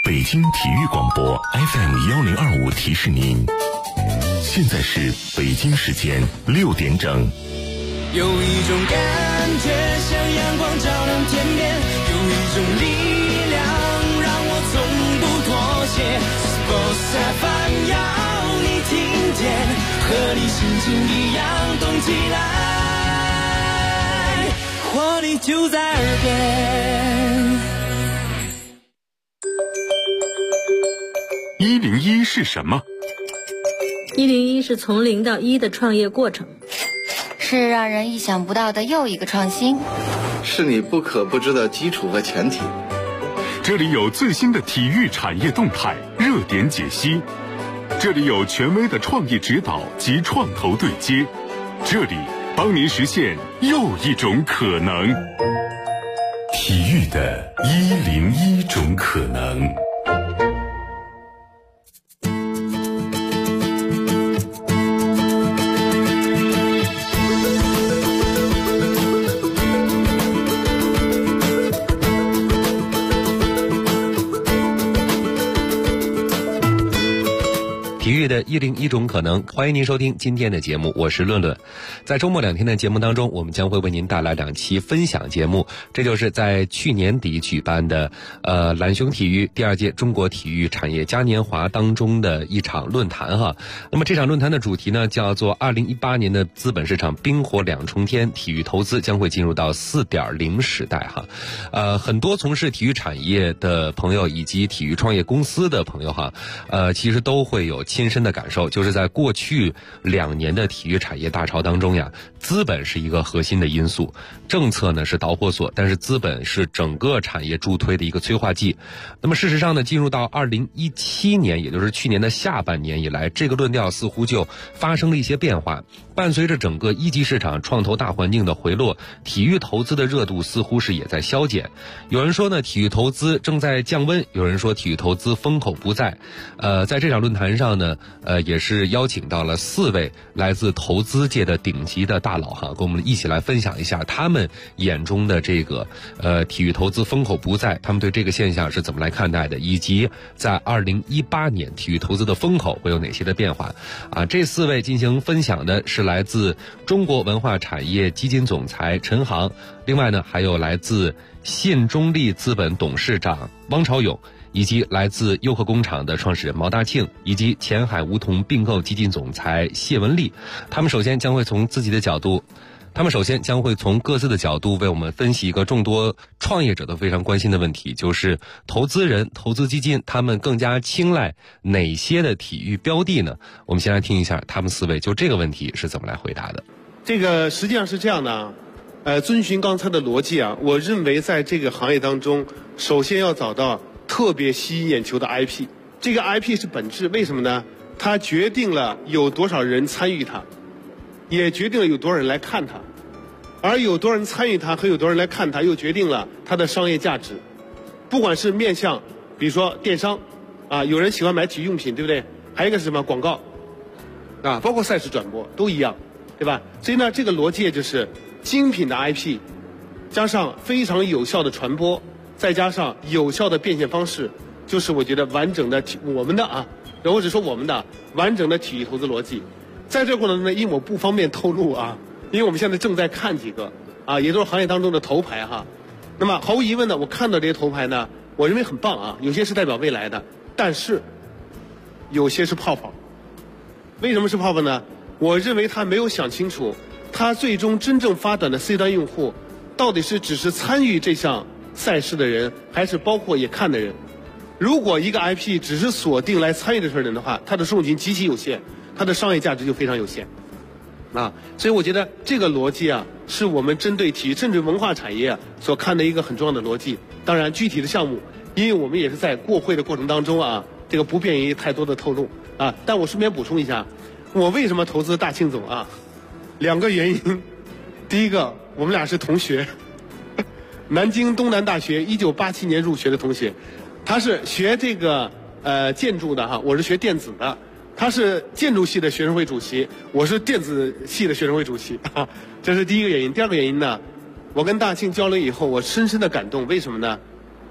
北京体育广播 FM1025提示您，现在是北京时间6点整。 有一种感觉像阳光照亮天边，有一种力量让我从不妥协。Sports FM 要你听见，和你心情一样动起来，活力就在耳边。 101是什么 ？101是从0到1的创业过程， 是让人意想不到的又一个创新， 是你不可不知的基础和前提。 这里有最新的体育产业动态、热点解析，这里有权威的创业指导及创投对接，这里帮您实现又一种可能。体育的101种可能。 体育的101种可能，欢迎您收听今天的节目，我是论论。在周末2天的节目当中，我们将会为您带来2期分享节目，这就是在去年底举办的蓝熊体育第2届中国体育产业嘉年华当中的一场论坛哈。那么这场论坛的主题呢，叫做2018年的资本市场冰火两重天，体育投资将会进入到 4.0 时代哈。很多从事体育产业的朋友以及体育创业公司的朋友哈，其实都会有亲身的感受，就是在过去2年的体育产业大潮当中呀，资本是一个核心的因素，政策呢是导火索，但是资本是整个产业助推的一个催化剂。那么事实上呢，进入到2017年，也就是去年的下半年以来，这个论调似乎就发生了一些变化。伴随着整个一级市场创投大环境的回落，体育投资的热度似乎是也在消减。有人说呢，体育投资正在降温，有人说体育投资风口不再。在这场论坛上呢，也是邀请到了4位来自投资界的顶级的大佬哈，跟我们一起来分享一下他们眼中的这个体育投资风口不再，他们对这个现象是怎么来看待的，以及在2018年体育投资的风口会有哪些的变化啊？这4位进行分享的是来自中国文化产业基金总裁陈航，另外呢还有来自信中利资本董事长汪朝勇，以及来自优客工厂的创始人毛大庆，以及前海梧桐并购基金总裁谢文丽。他们首先将会从各自的角度为我们分析一个众多创业者都非常关心的问题，就是投资人、投资基金他们更加青睐哪些的体育标的呢？我们先来听一下他们4位就这个问题是怎么来回答的。 这个实际上是这样的啊，遵循刚才的逻辑啊，我认为在这个行业当中，首先要找到特别吸引眼球的 IP， 这个 IP 是本质，为什么呢？它决定了有多少人参与它，也决定了有多少人来看它，而有多少人参与它和有多少人来看它，又决定了它的商业价值。不管是面向，比如说电商啊，有人喜欢买体育用品，对不对？还有一个是什么广告啊，包括赛事转播都一样，对吧？所以呢，这个逻辑就是精品的 IP 加上非常有效的传播，再加上有效的变现方式，就是我觉得完整的我们的啊，我只说我们的完整的体育投资逻辑。在这个过程中呢，因为我不方便透露啊，因为我们现在正在看几个啊，也都是行业当中的头牌哈。那么毫无疑问呢，我看到这些头牌呢，我认为很棒啊，有些是代表未来的，但是有些是泡泡。为什么是泡泡呢？我认为他没有想清楚，他最终真正发展的 C 端用户到底是只是参与这项赛事的人，还是包括也看的人。如果一个 IP 只是锁定来参与这事儿的人的话，它的受众群极其有限，它的商业价值就非常有限啊。所以我觉得这个逻辑啊，是我们针对体育甚至文化产业所看的一个很重要的逻辑。当然具体的项目，因为我们也是在过会的过程当中啊，这个不便于太多的透露啊。但我顺便补充一下，我为什么投资大庆总啊？2个原因。第一个，我们俩是同学，南京东南大学1987年入学的同学，他是学这个建筑的哈，我是学电子的。他是建筑系的学生会主席，我是电子系的学生会主席啊，这是第一个原因。第二个原因呢，我跟大庆交流以后，我深深的感动。为什么呢？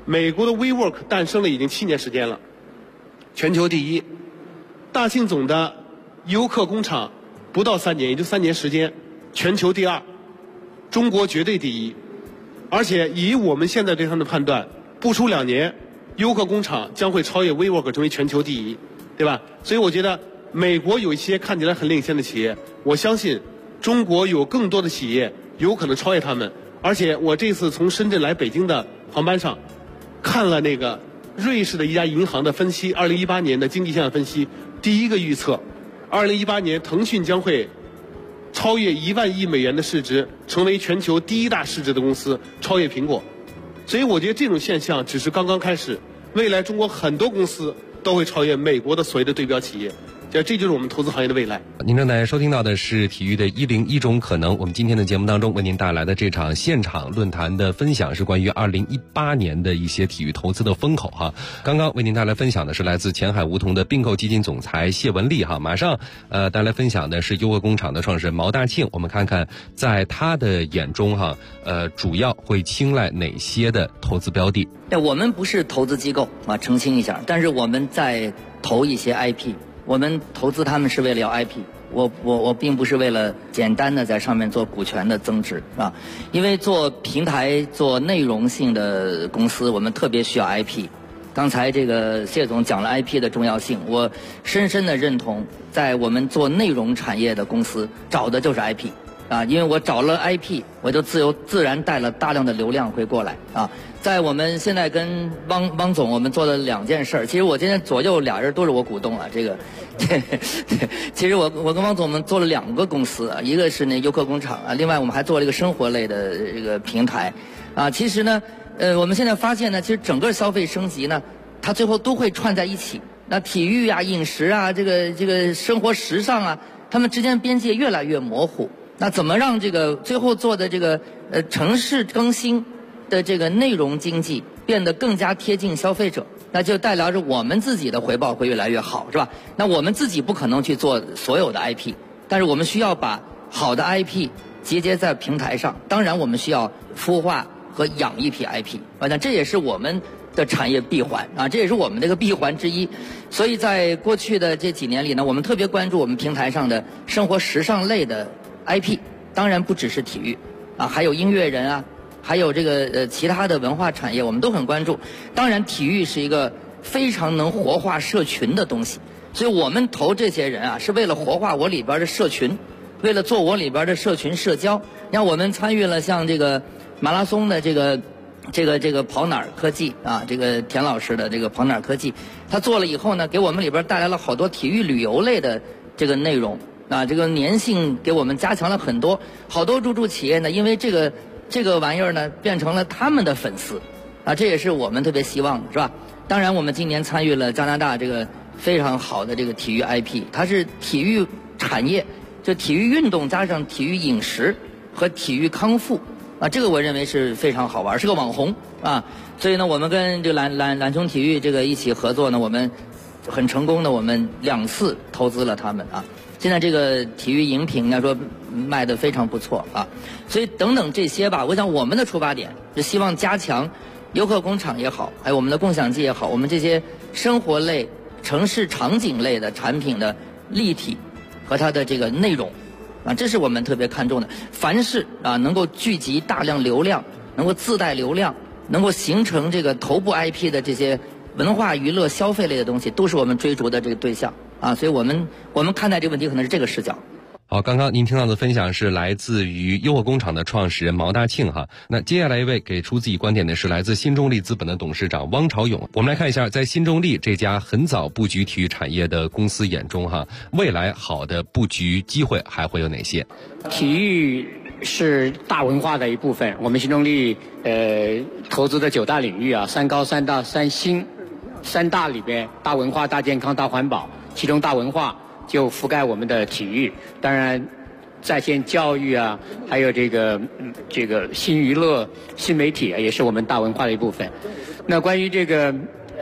美国的 WeWork 诞生了已经7年时间了，全球第一。大庆总的优客工厂不到3年，也就3年时间，全球第2，中国绝对第一。而且以我们现在对他们的判断，不出2年，优客工厂将会超越 WeWork 成为全球第一，对吧？所以我觉得美国有一些看起来很领先的企业，我相信中国有更多的企业有可能超越他们。而且我这次从深圳来北京的航班上，看了那个瑞士的一家银行的分析，2018年的经济现象分析，第一个预测，2018年腾讯将会超越1万亿美元的市值，成为全球第1大市值的公司，超越苹果。所以我觉得这种现象只是刚刚开始，未来中国很多公司都会超越美国的所谓的对标企业。这就是我们投资行业的未来。 您正在收听到的是体育的101种可能。我们今天的节目当中为您带来的这场现场论坛的分享是关于2018年的一些体育投资的风口哈。刚刚为您带来分享的是来自前海梧桐的并购基金总裁谢文丽哈。马上带来分享的是优客工厂的创始人毛大庆。我们看看在他的眼中哈，主要会青睐哪些的投资标的？ 我们不是投资机构啊，澄清一下，但是我们在投一些 IP。我们投资他们是为了要 IP， 我并不是为了简单的在上面做股权的增值啊，因为做平台做内容性的公司，我们特别需要 IP。刚才这个谢总讲了 IP 的重要性，我深深的认同，在我们做内容产业的公司找的就是 IP。啊，因为我找了 IP， 我就自然带了大量的流量会过来啊。在我们现在跟汪总我们做了2件事，其实我今天左右俩人都是我股东啊。其实我跟汪总我们做了2个公司啊，一个是那优客工厂啊，另外我们还做了一个生活类的这个平台啊。其实呢，我们现在发现呢，其实整个消费升级呢，它最后都会串在一起。那体育啊、饮食啊、这个生活时尚啊，它们之间边界越来越模糊。那怎么让这个最后做的这个城市更新的这个内容经济变得更加贴近消费者？那就带来着我们自己的回报会越来越好，是吧？那我们自己不可能去做所有的 IP， 但是我们需要把好的 IP 集结在平台上。当然，我们需要孵化和养一批 IP， 那这也是我们的产业闭环啊，这也是我们这个闭环之一。所以在过去的这几年里呢，我们特别关注我们平台上的生活时尚类的IP， 当然不只是体育啊，还有音乐人啊，还有这个其他的文化产业，我们都很关注。当然，体育是一个非常能活化社群的东西，所以我们投这些人啊，是为了活化我里边的社群，为了做我里边的社群社交。你看，我们参与了像这个马拉松的这个跑哪儿科技啊，这个田老师的这个跑哪儿科技，他做了以后呢，给我们里边带来了好多体育旅游类的这个内容。啊，这个粘性给我们加强了很多，好多入驻企业呢，因为这个玩意儿呢，变成了他们的粉丝，啊，这也是我们特别希望的，是吧？当然，我们今年参与了加拿大这个非常好的这个体育 IP， 它是体育产业，就体育运动加上体育饮食和体育康复，啊，这个我认为是非常好玩，是个网红啊，所以呢，我们跟这个蓝熊体育这个一起合作呢，我们很成功的，我们2次投资了他们啊。现在这个体育饮品应该说卖得非常不错啊，所以等等这些吧，我想我们的出发点是希望加强优客工厂也好，还有我们的共享机也好，我们这些生活类、城市场景类的产品的立体和它的这个内容啊，这是我们特别看重的。凡是啊能够聚集大量流量，能够自带流量，能够形成这个头部 IP 的这些文化娱乐消费类的东西，都是我们追逐的这个对象。啊，所以我们看待这个问题可能是这个视角。 好，刚刚您听到的分享是来自于优客工厂的创始人毛大庆哈。那接下来一位给出自己观点的是来自新中力资本的董事长汪朝勇。我们来看一下，在新中力这家很早布局体育产业的公司眼中哈，未来好的布局机会还会有哪些？ 体育是大文化的一部分，我们新中力投资的9大领域啊，3高3大3新，3大里边大文化、大健康、大环保，其中大文化就覆盖我们的体育，当然在线教育啊，还有这个新娱乐、新媒体啊，也是我们大文化的一部分。那关于这个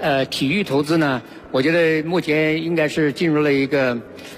体育投资呢，我觉得目前应该是进入了一个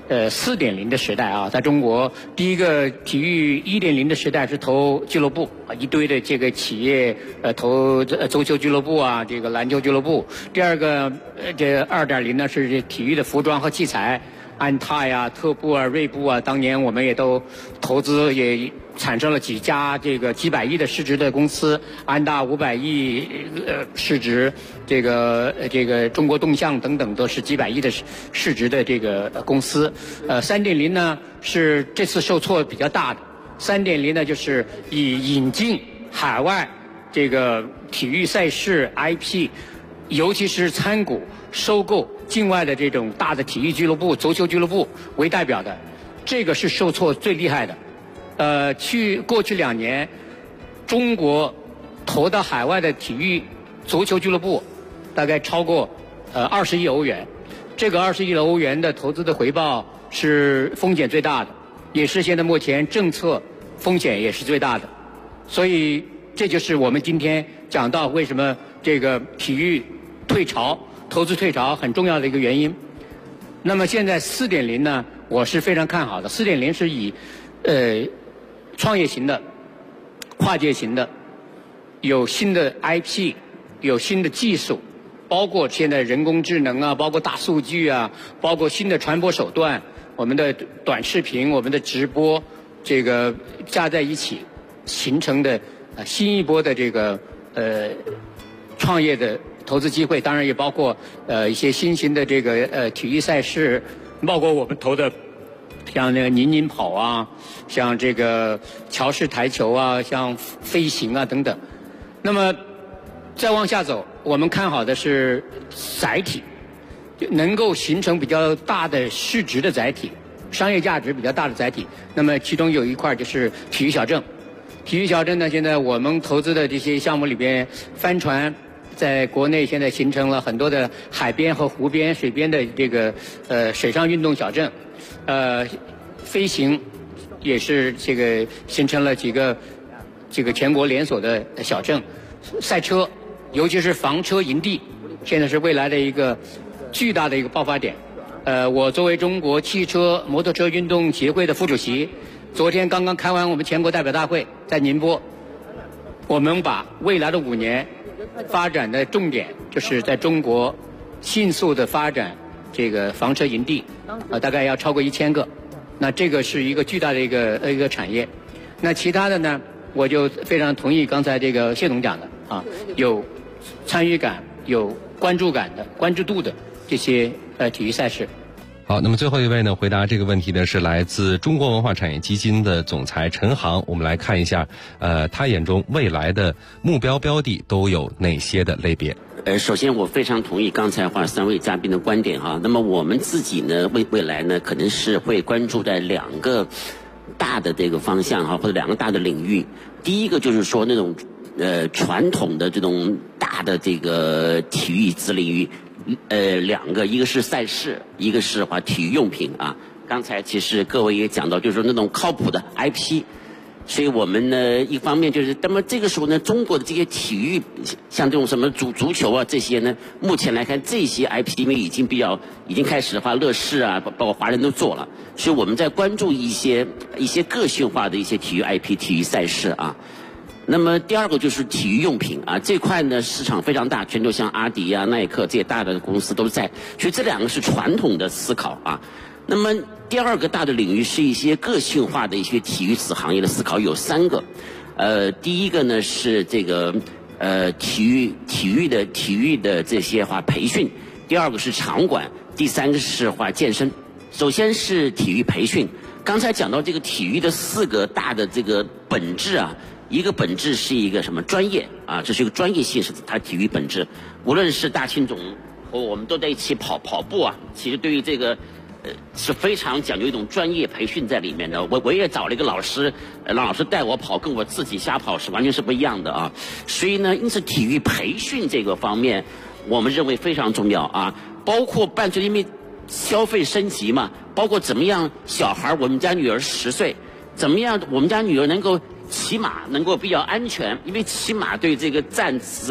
4.0的时代啊。在中国，第一个体育1.0的时代是投俱乐部啊，一堆的这个企业投足球俱乐部啊，这个篮球俱乐部。第二个这2.0呢是体育的服装和器材。安踏呀、特步啊、锐步啊，当年我们也都投资，也产生了几家这个几百亿的市值的公司，安踏500亿市值，这个中国动向等等都是几百亿的市值的这个公司。3.0呢是这次受挫比较大的，3.0呢就是以引进海外这个体育赛事 IP， 尤其是参股收购境外的这种大的体育俱乐部、足球俱乐部为代表的，这个是受挫最厉害的。过去2年，中国投到海外的体育足球俱乐部大概超过20亿欧元，这个20亿的欧元的投资的回报是风险最大的，也是现在目前政策风险也是最大的。所以这就是我们今天讲到为什么这个体育退潮、投资退潮很重要的一个原因。那么现在4.0呢，我是非常看好的。4.0是以创业型的、跨界型的，有新的 IP， 有新的技术，包括现在人工智能啊，包括大数据啊，包括新的传播手段，我们的短视频、我们的直播，这个加在一起形成的新一波的这个创业的投资机会，当然也包括一些新型的这个体育赛事，包括我们投的像那个宁宁跑啊，像这个桥式台球啊，像飞行啊等等。那么再往下走，我们看好的是载体，能够形成比较大的市值的载体，商业价值比较大的载体。那么其中有一块就是体育小镇。体育小镇呢，现在我们投资的这些项目里边，帆船在国内现在形成了很多的海边和湖边、水边的这个水上运动小镇，飞行也是这个形成了几个这个全国连锁的小镇，赛车，尤其是房车营地，现在是未来的一个巨大的一个爆发点。我作为中国汽车摩托车运动协会的副主席，昨天刚刚开完我们全国代表大会，在宁波，我们把未来的5年发展的重点就是在中国迅速的发展这个房车营地，大概要超过1000个，那这个是一个巨大的一个产业。那其他的呢，我就非常同意刚才这个谢总讲的啊，有参与感、有关注感的、关注度的这些体育赛事。 好，那么最后一位呢，回答这个问题的是来自中国文化产业基金的总裁陈航。我们来看一下，他眼中未来的目标标的都有哪些的类别？ 首先我非常同意刚才3位嘉宾的观点哈。那么我们自己呢，未来呢，可能是会关注在2个大的这个方向哈，或者2个大的领域。第一个就是说那种传统的这种大的这个体育子领域。2个，一个是赛事，一个是体育用品啊。刚才其实各位也讲到，就是说那种靠谱的 IP， 所以我们呢一方面就是，那么这个时候呢，中国的这些体育，像这种什么足球啊这些呢，目前来看这些 IP 因为已经开始的话，乐视啊，包括华人都做了，所以我们在关注一些个性化的一些体育 IP、体育赛事啊。那么第二个就是体育用品啊，这块呢市场非常大，全球像阿迪啊、耐克这些大的公司都在，所以这2个是传统的思考啊。那么第二个大的领域是一些个性化的一些体育子行业的思考，有3个。第一个呢是这个体育的这些培训，第2个是场馆，第3个是健身。首先是体育培训，刚才讲到这个体育的4个大的这个本质啊。一个本质是一个什么专业啊？这是一个专业性，是它体育本质。无论是大秦总和我们都在一起跑步啊，其实对于这个是非常讲究一种专业培训在里面的。我也找了一个老师，让老师带我跑，跟我自己瞎跑是完全是不一样的啊。所以呢，因此体育培训这个方面，我们认为非常重要啊。包括伴随因为消费升级嘛，包括怎么样小孩，我们家女儿10岁，怎么样我们家女儿能够骑马能够比较安全，因为骑马对这个站姿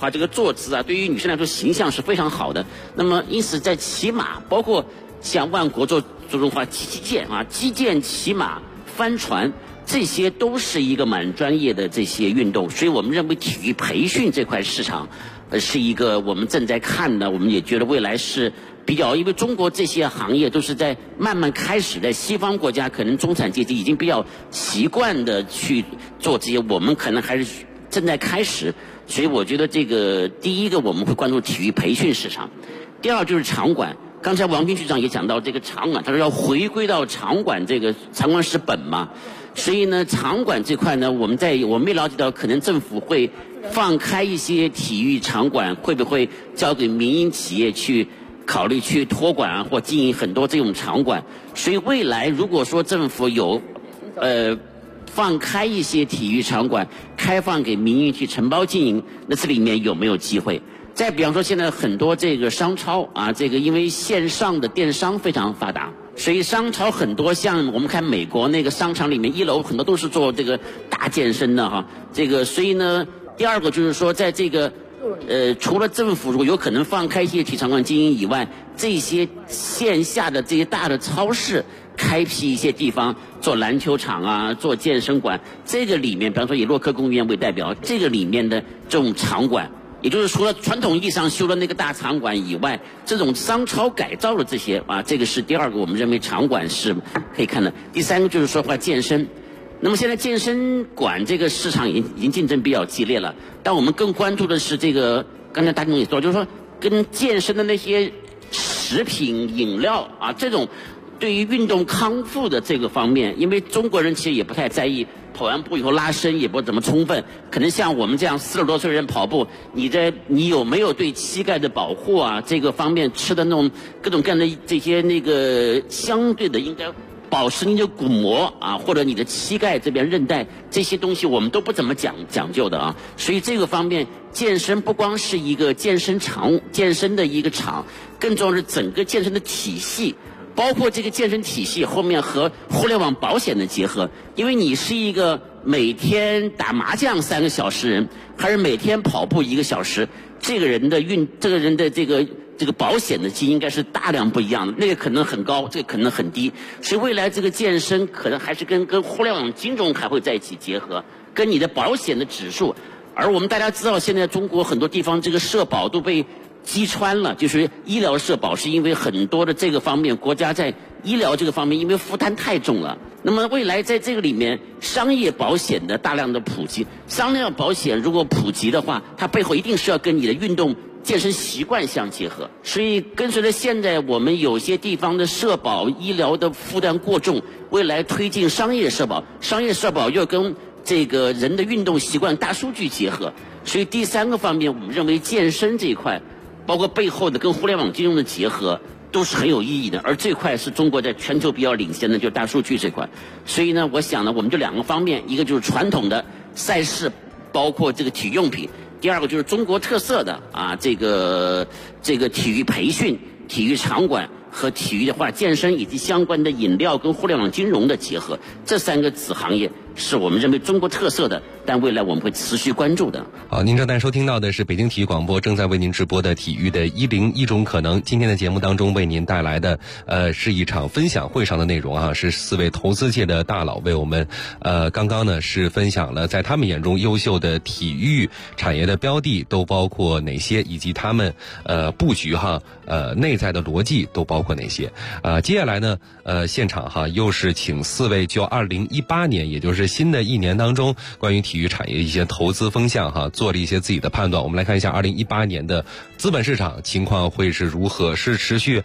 话，这个坐姿啊，对于女生来说形象是非常好的。那么因此在骑马，包括像万国做中华击剑啊，击剑、骑马、帆船，这些都是一个蛮专业的这些运动。所以我们认为体育培训这块市场，是一个我们正在看的，我们也觉得未来是比较，因为中国这些行业都是在慢慢开始，在西方国家可能中产阶级已经比较习惯的去做这些，我们可能还是正在开始。所以我觉得这个第一个我们会关注体育培训市场，第二就是场馆。刚才王军局长也讲到这个场馆，他说要回归到场馆，这个场馆是本嘛，所以呢，场馆这块呢，我们也了解到，可能政府会放开一些体育场馆，会不会交给民营企业去考虑去托管啊，或经营很多这种场馆？所以未来如果说政府有放开一些体育场馆，开放给民营去承包经营，那这里面有没有机会？再比方说，现在很多这个商超啊，这个因为线上的电商非常发达，所以商超很多像我们看美国那个商场里面1楼很多都是做这个大健身的哈。这个所以呢，第二个就是说，在这个除了政府如果有可能放开一些体育场馆经营以外，这些线下的这些大的超市开辟一些地方做篮球场啊，做健身馆，这个里面比方说以洛克公园为代表，这个里面的这种场馆，也就是除了传统意义上修的那个大场馆以外，这种商超改造的这些啊，这个是第二个我们认为场馆是可以看的。第三个就是说话健身。那么现在健身馆这个市场已经竞争比较激烈了，但我们更关注的是这个，刚才大总也说，就是说跟健身的那些食品饮料啊，这种对于运动康复的这个方面，因为中国人其实也不太在意跑完步以后拉伸也不怎么充分，可能像我们这样40多岁人跑步，你有没有对膝盖的保护啊这个方面吃的那种各种各样的这些那个相对的应该保持你的骨膜啊，或者你的膝盖这边韧带这些东西，我们都不怎么讲究的啊。所以这个方面，健身不光是一个健身的一个场，更重要是整个健身的体系。包括这个健身体系后面和互联网保险的结合，因为你是一个每天打麻将3个小时人，还是每天跑步1个小时，这个人的这个保险的基因应该是大量不一样的，那个可能很高，这个可能很低，所以未来这个健身可能还是跟互联网金融还会在一起结合，跟你的保险的指数。而我们大家知道，现在中国很多地方这个社保都被击穿了，就是医疗社保是因为很多的这个方面，国家在医疗这个方面因为负担太重了。那么未来在这个里面，商业保险的大量的普及，商业保险如果普及的话，它背后一定是要跟你的运动健身习惯相结合。所以跟随着现在我们有些地方的社保医疗的负担过重，未来推进商业社保，商业社保又跟这个人的运动习惯大数据结合。所以第三个方面，我们认为健身这一块包括背后的跟互联网金融的结合都是很有意义的，而这块是中国在全球比较领先的，就是大数据这块。所以呢，我想呢，我们就2个方面，一个就是传统的赛事，包括这个体育用品；第二个就是中国特色的啊，这个体育培训、体育场馆和体育的话健身以及相关的饮料跟互联网金融的结合，这3个子行业是我们认为中国特色的，但未来我们会持续关注的。 好，您正在收听到的是北京体育广播正在为您直播的体育的101种可能。今天的节目当中为您带来的是一场分享会上的内容啊，是4位投资界的大佬为我们刚刚呢是分享了在他们眼中优秀的体育产业的标的都包括哪些，以及他们布局内在的逻辑都包括哪些。接下来呢现场又是请4位就2018年也就是新的一年当中关于体育产业一些投资风向做了一些自己的判断。我们来看一下2018年的资本市场情况会是如何，是持续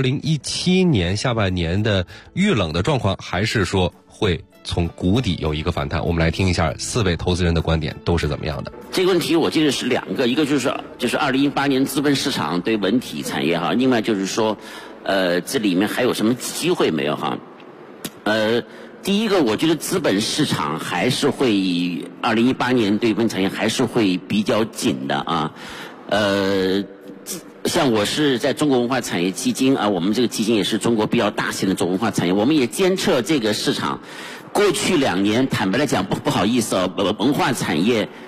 2017年下半年的遇冷的状况，还是说会从谷底有一个反弹？我们来听一下4位投资人的观点都是怎么样的。 这个问题我记得是2个，一个就是2018年资本市场对文体产业另外就是说这里面还有什么机会没有第一个，我觉得资本市场还是会2018年对文产业还是会比较紧的像我是在中国文化产业基金我们这个基金也是中国比较大型的中国文化产业，我们也监测这个市场。过去2年，坦白来讲不好意思文化产业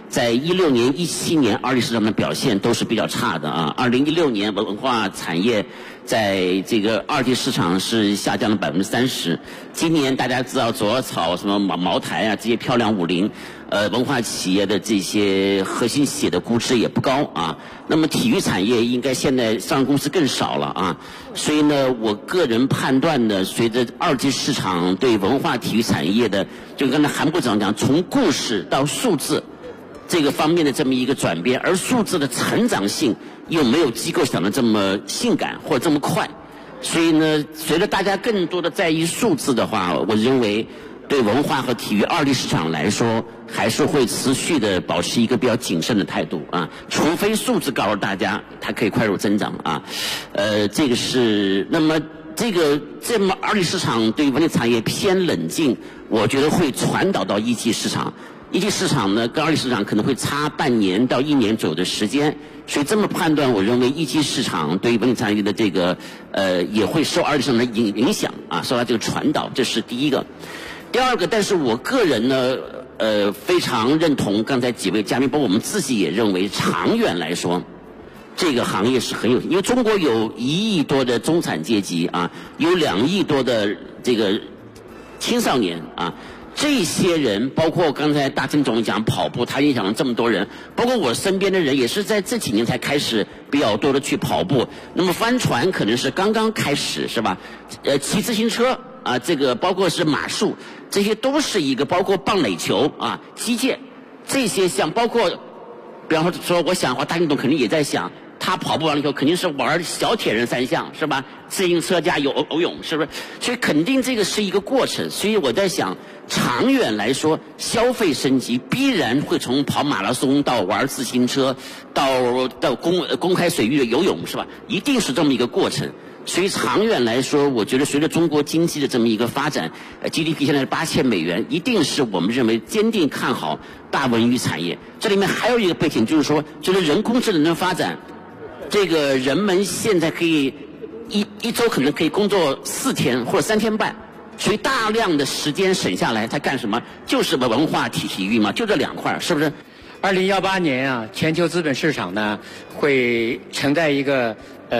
在16年、17年二级市场的表现都是比较差的啊。2016年文化产业在这个二级市场是下降了30%。今年大家知道左耳草、什么茅台啊这些漂亮50，文化企业的这些核心企业的估值也不高啊。那么体育产业应该现在上市公司更少了啊。所以呢，我个人判断呢，随着二级市场对文化体育产业的，就刚才韩部长讲，从故事到数字这个方面的这么一个转变，而数字的成长性又没有机构想的这么性感或者这么快，所以呢，随着大家更多的在意数字的话，我认为对文化和体育二级市场来说，还是会持续的保持一个比较谨慎的态度啊，除非数字告诉大家它可以快速增长啊，这个是那么这么二级市场对文体产业偏冷静，我觉得会传导到一级市场。一级市场呢，跟二级市场可能会差半年到1年左右的时间，所以这么判断，我认为一级市场对文体产业的这个也会受二级市场的影响啊，受到这个传导，这是第一个。第二个，但是我个人呢，非常认同刚才几位嘉宾，包括我们自己也认为，长远来说，这个行业是很有，因为中国有1亿多的中产阶级啊，有2亿多的这个青少年啊。这些人，包括刚才大陈总讲跑步，他影响了这么多人，包括我身边的人，也是在这几年才开始比较多的去跑步。那么帆船可能是刚刚开始，是吧？骑自行车啊，这个包括是马术，这些都是一个，包括棒垒球啊、击剑这些项，包括，比方说，我想大陈总肯定也在想。他跑步完了以后肯定是玩小铁人3项，是吧？自行车加游泳，是不是？所以肯定这个是一个过程。所以我在想，长远来说，消费升级必然会从跑马拉松到玩自行车，到公开水域的游泳，是吧？一定是这么一个过程。所以长远来说，我觉得随着中国经济的这么一个发展，GDP 现在是8000美元，一定是我们认为坚定看好大文娱产业。这里面还有一个背景，就是说，就是人工智能的发展。这个人们现在可以一周可能可以工作4天或者3天半，所以大量的时间省下来，他干什么？就是文化体育嘛，就这2块，是不是 ？2018年啊，全球资本市场呢会承载一个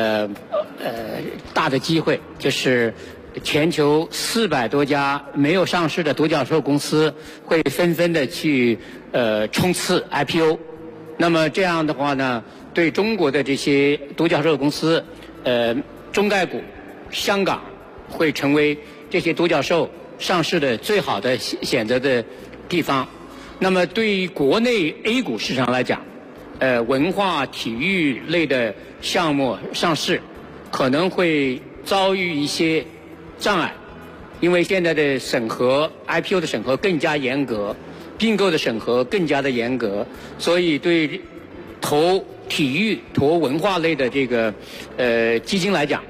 大的机会，就是全球400多家没有上市的独角兽公司会纷纷的去冲刺 IPO。那么这样的话呢，对中国的这些独角兽公司，中概股、香港会成为这些独角兽上市的最好的选择的地方。那么对于国内 A 股市场来讲，文化体育类的项目上市可能会遭遇一些障碍，因为现在的审核 IPO 的审核更加严格，并购的审核更加的严格，所以对投体育、投文化类的这个基金来讲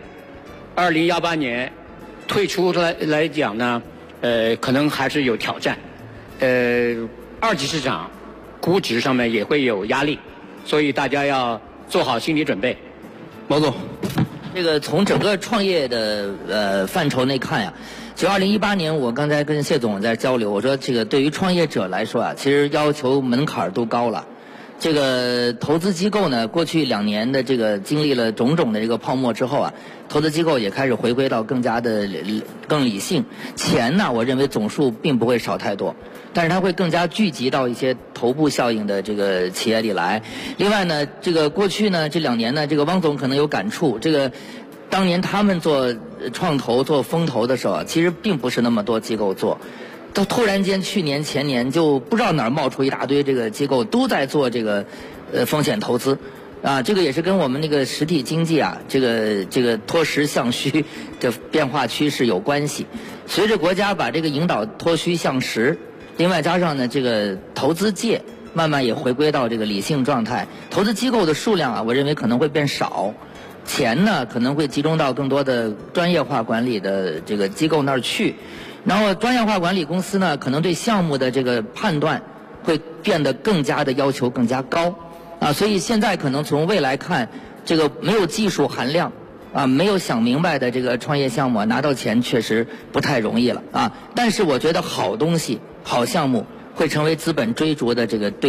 ，2018年退出来讲呢，可能还是有挑战。二级市场估值上面也会有压力，所以大家要做好心理准备。 毛总，这个从整个创业的范畴内看呀，其实2018年我刚才跟谢总在交流，我说这个对于创业者来说啊，其实要求门槛都高了。这个投资机构呢，过去2年的这个经历了种种的这个泡沫之后啊，投资机构也开始回归到更理性。钱呢，我认为总数并不会少太多，但是它会更加聚集到一些头部效应的这个企业里来。另外呢，这个过去呢这2年呢，这个汪总可能有感触，这个当年他们做创投、做风投的时候，其实并不是那么多机构做。到突然间去年前年就不知道哪儿冒出一大堆这个机构都在做这个风险投资啊，这个也是跟我们那个实体经济啊这个脱实向虚的变化趋势有关系。随着国家把这个引导脱虚向实，另外加上呢这个投资界慢慢也回归到这个理性状态，投资机构的数量啊，我认为可能会变少，钱呢可能会集中到更多的专业化管理的这个机构那儿去。然后专业化管理公司呢，可能对项目的这个判断会变得更加的要求更加高啊，所以现在可能从未来看，这个没有技术含量啊，没有想明白的这个创业项目拿到钱确实不太容易了啊。但是我觉得好东西、好项目会成为资本追逐的这个对象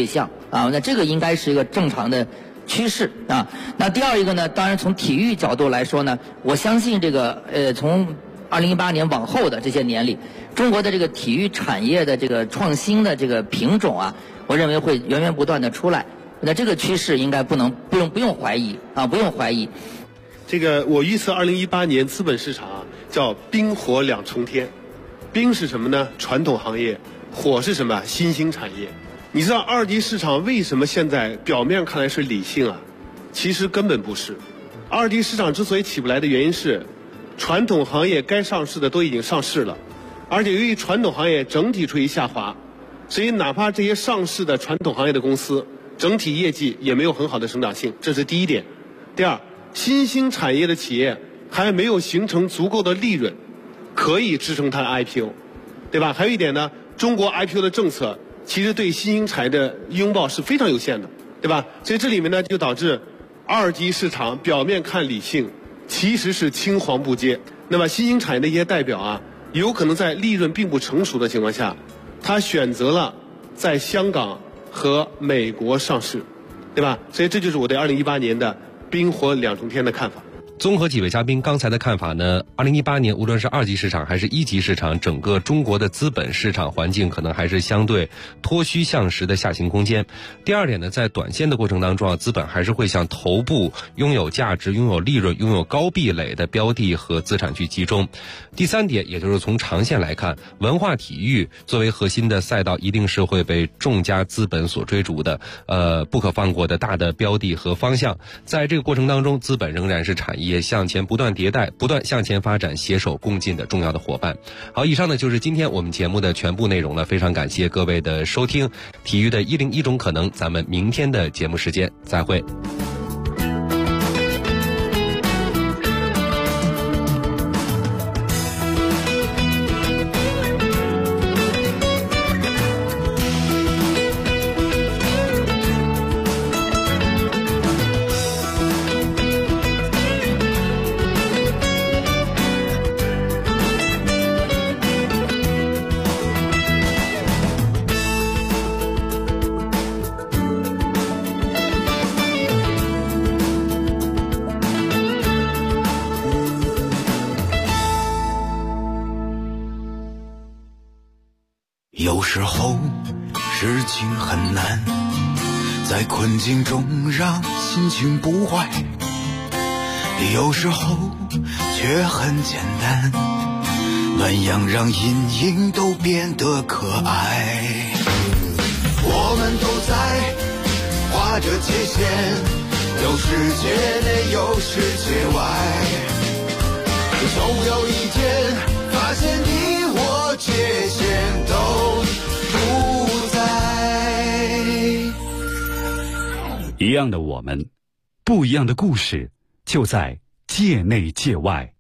啊，那这个应该是一个正常的趋势啊。那第二一个呢，当然从体育角度来说呢，我相信这个从2018年往后的这些年里，中国的这个体育产业的这个创新的这个品种啊，我认为会源源不断的出来。那这个趋势应该不用怀疑啊，不用怀疑。 这个我预测2018年资本市场叫冰火两重天。冰是什么呢？传统行业。火是什么？新兴产业。你知道二级市场为什么现在表面看来是理性啊？其实根本不是。二级市场之所以起不来的原因是，传统行业该上市的都已经上市了，而且由于传统行业整体处于下滑，所以哪怕这些上市的传统行业的公司整体业绩也没有很好的成长性，这是第一点。第二，新兴产业的企业还没有形成足够的利润可以支撑它的 IPO， 对吧？还有一点呢，中国 IPO 的政策其实对新兴产业的拥抱是非常有限的，对吧？所以这里面呢就导致二级市场表面看理性，其实是青黄不接。那么新兴产业的一些代表啊，有可能在利润并不成熟的情况下，他选择了在香港和美国上市，对吧？所以这就是我对2018年的冰火两重天的看法。 综合几位嘉宾刚才的看法呢，2018年无论是二级市场还是一级市场，整个中国的资本市场环境可能还是相对脱虚向实的下行空间。第二点呢，在短线的过程当中啊，资本还是会向头部拥有价值、拥有利润、拥有高壁垒的标的和资产去集中。第三点，也就是从长线来看，文化体育作为核心的赛道，一定是会被众家资本所追逐的，不可放过的大的标的和方向。在这个过程当中，资本仍然是产业向前不断迭代、不断向前发展、携手共进的重要的伙伴。好，以上呢就是今天我们节目的全部内容了，非常感谢各位的收听。体育的101种可能，咱们明天的节目时间再会。 有时候事情很难，在困境中让心情不坏，有时候却很简单，暖阳让阴影都变得可爱。我们都在画着界限，有世界内有世界外，总有一天发现你我界限都不在。 一样的我们，不一样的故事，就在界内界外。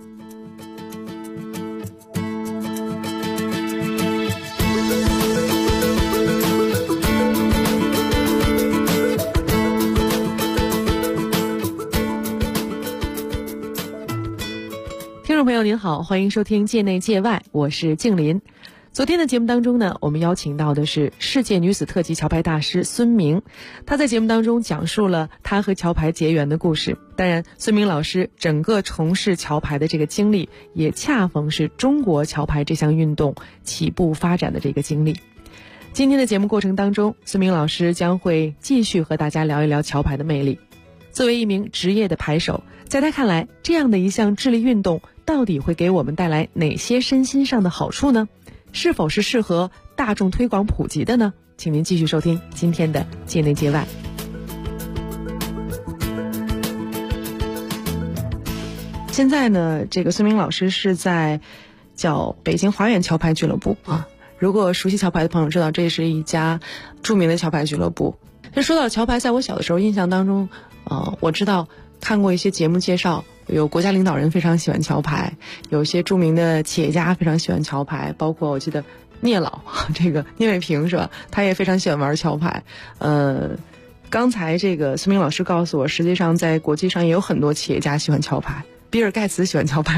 听众朋友您好，欢迎收听界内界外，我是静林。昨天的节目当中呢，我们邀请到的是世界女子特级桥牌大师孙明，她在节目当中讲述了她和桥牌结缘的故事。当然，孙明老师整个从事桥牌的这个经历，也恰逢是中国桥牌这项运动起步发展的这个经历。今天的节目过程当中，孙明老师将会继续和大家聊一聊桥牌的魅力。作为一名职业的牌手，在他看来，这样的一项智力运动到底会给我们带来哪些身心上的好处呢？是否是适合大众推广普及的呢？请您继续收听今天的界内界外。现在呢，这个孙明老师是在叫北京华远桥牌俱乐部啊。如果熟悉桥牌的朋友知道，这是一家著名的桥牌俱乐部。这说到桥牌，在我小的时候印象当中，我知道看过一些节目介绍，有国家领导人非常喜欢桥牌，有一些著名的企业家非常喜欢桥牌，包括我记得聂老，这个聂卫平是吧？他也非常喜欢玩桥牌。刚才这个孙明老师告诉我，实际上在国际上也有很多企业家喜欢桥牌，比尔盖茨喜欢桥牌，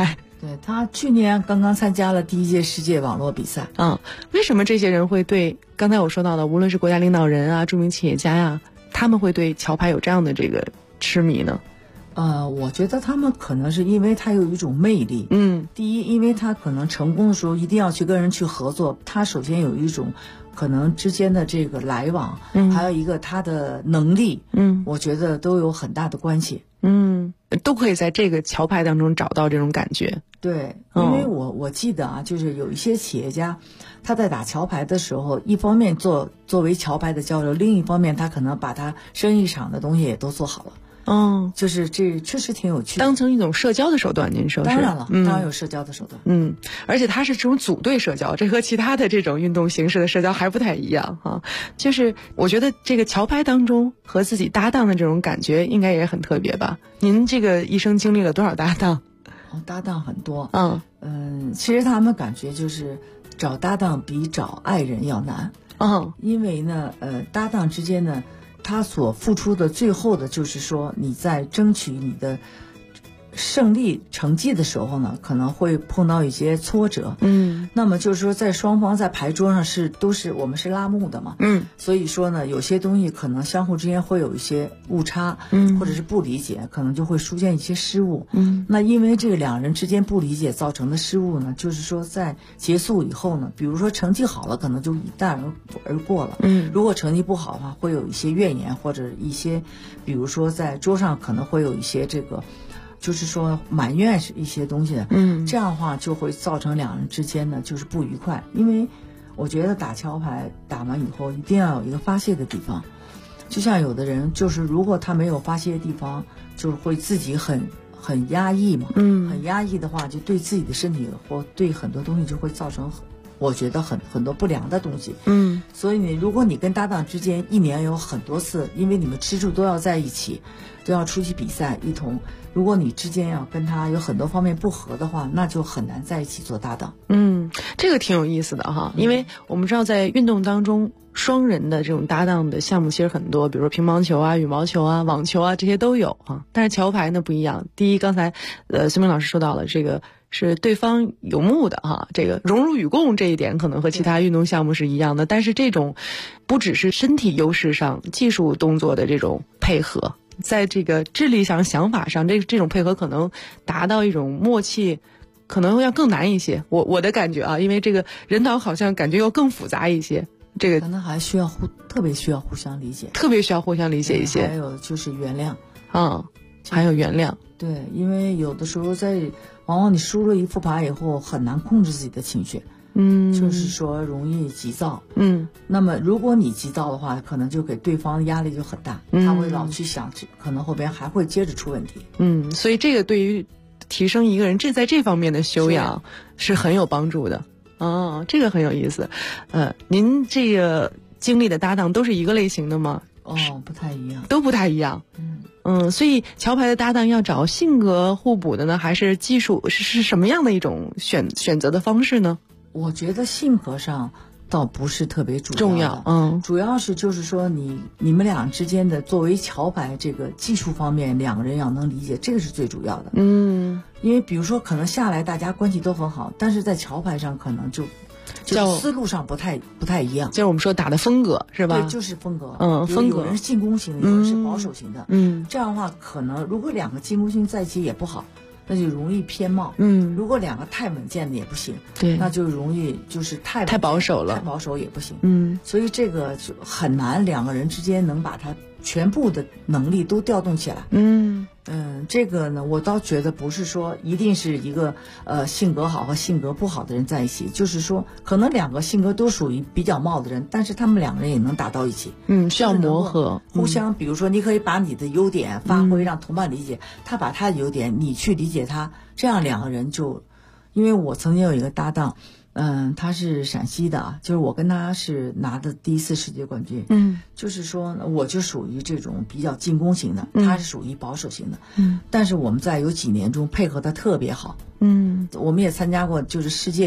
对，他去年刚刚参加了第1届世界网络比赛。 为什么这些人会对刚才我说到的，无论是国家领导人啊、著名企业家呀，他们会对桥牌有这样的这个痴迷呢？ 我觉得他们可能是因为他有一种魅力。第一，因为他可能成功的时候一定要去跟人去合作，他首先有一种可能之间的这个来往，还有一个他的能力，我觉得都有很大的关系。 都可以在这个桥牌当中找到这种感觉。 对，因为我记得啊，就是有一些企业家，他在打桥牌的时候，一方面作为桥牌的交流，另一方面他可能把他生意场的东西也都做好了。就是这确实挺有趣的， 当成一种社交的手段。您说是？ 当然了，当然有社交的手段。 而且它是这种组队社交，这和其他的这种运动形式的社交还不太一样啊。就是我觉得这个桥牌当中和自己搭档的这种感觉应该也很特别吧？您这个一生经历了多少搭档？ 搭档很多。其实他们感觉就是找搭档比找爱人要难。因为呢，搭档之间呢，他所付出的最后的就是说，你在争取你的胜利成绩的时候呢，可能会碰到一些挫折。那么就是说，在双方在牌桌上我们是拉幕的嘛。所以说呢，有些东西可能相互之间会有一些误差，或者是不理解，可能就会出现一些失误。那因为这个两人之间不理解造成的失误呢，就是说在结束以后呢，比如说成绩好了，可能就一带而过了。如果成绩不好的话，会有一些怨言，或者一些，比如说在桌上可能会有一些这个。就是说埋怨一些东西的，这样的话就会造成两人之间呢就是不愉快。因为我觉得打桥牌打完以后一定要有一个发泄的地方，就像有的人就是如果他没有发泄的地方，就是会自己很压抑嘛，很压抑的话，就对自己的身体或对很多东西就会造成我觉得很多不良的东西。所以如果你跟搭档之间一年有很多次，因为你们吃住都要在一起，都要出去比赛一同，如果你之间要跟他有很多方面不合的话，那就很难在一起做搭档。 这个挺有意思的哈，因为我们知道在运动当中，双人的这种搭档的项目其实很多，比如说乒乓球啊、羽毛球啊、网球啊，这些都有啊。但是桥牌呢不一样。第一，刚才孙明老师说到了这个是对方有目的哈，这个荣辱与共这一点可能和其他运动项目是一样的，但是这种不只是身体优势上技术动作的这种配合，在这个智力上想法上这种配合可能达到一种默契可能要更难一些，我的感觉啊，因为这个人脑好像感觉要更复杂一些，这个可能还特别需要互相理解， 特别需要互相理解一些。 还有就是原谅还有原谅。 对，因为有的时候往往你输了一副牌以后很难控制自己的情绪，就是说容易急躁。那么如果你急躁的话，可能就给对方压力就很大，他会老去想，可能后边还会接着出问题。 所以这个对于提升一个人在这方面的修养是很有帮助的。这个很有意思。您这个经历的搭档都是一个类型的吗？ 不太一样， 都不太一样。所以桥牌的搭档要找性格互补的呢，还是技术是什么样的一种选择的方式呢？ 我觉得性格上倒不是特别重要，主要是就是说你们俩之间的作为桥牌这个技术方面，两个人要能理解，这个是最主要的。因为比如说可能下来大家关系都很好，但是在桥牌上可能就思路上不太一样， 就是我们说打的风格是吧？ 对，就是风格。 风格有人是进攻型的，有人是保守型的。这样的话可能如果两个进攻型在一起也不好，那就容易偏冒。如果两个太稳健的也不行， 对， 那就容易就是太保守了， 太保守也不行。所以这个就很难两个人之间能把他全部的能力都调动起来。这个呢，我倒觉得不是说一定是一个性格好和性格不好的人在一起，就是说可能两个性格都属于比较冒的人，但是他们两个人也能打到一起。 需要磨合， 互相，比如说你可以把你的优点发挥，让同伴理解，他把他的优点你去理解他，这样两个人就，因为我曾经有一个搭档。他是陕西的啊，就是我跟他是拿的第1次世界冠军。就是说我就属于这种比较进攻型的，他是属于保守型的。但是我们在有几年中配合的特别好。我们也参加过就是世界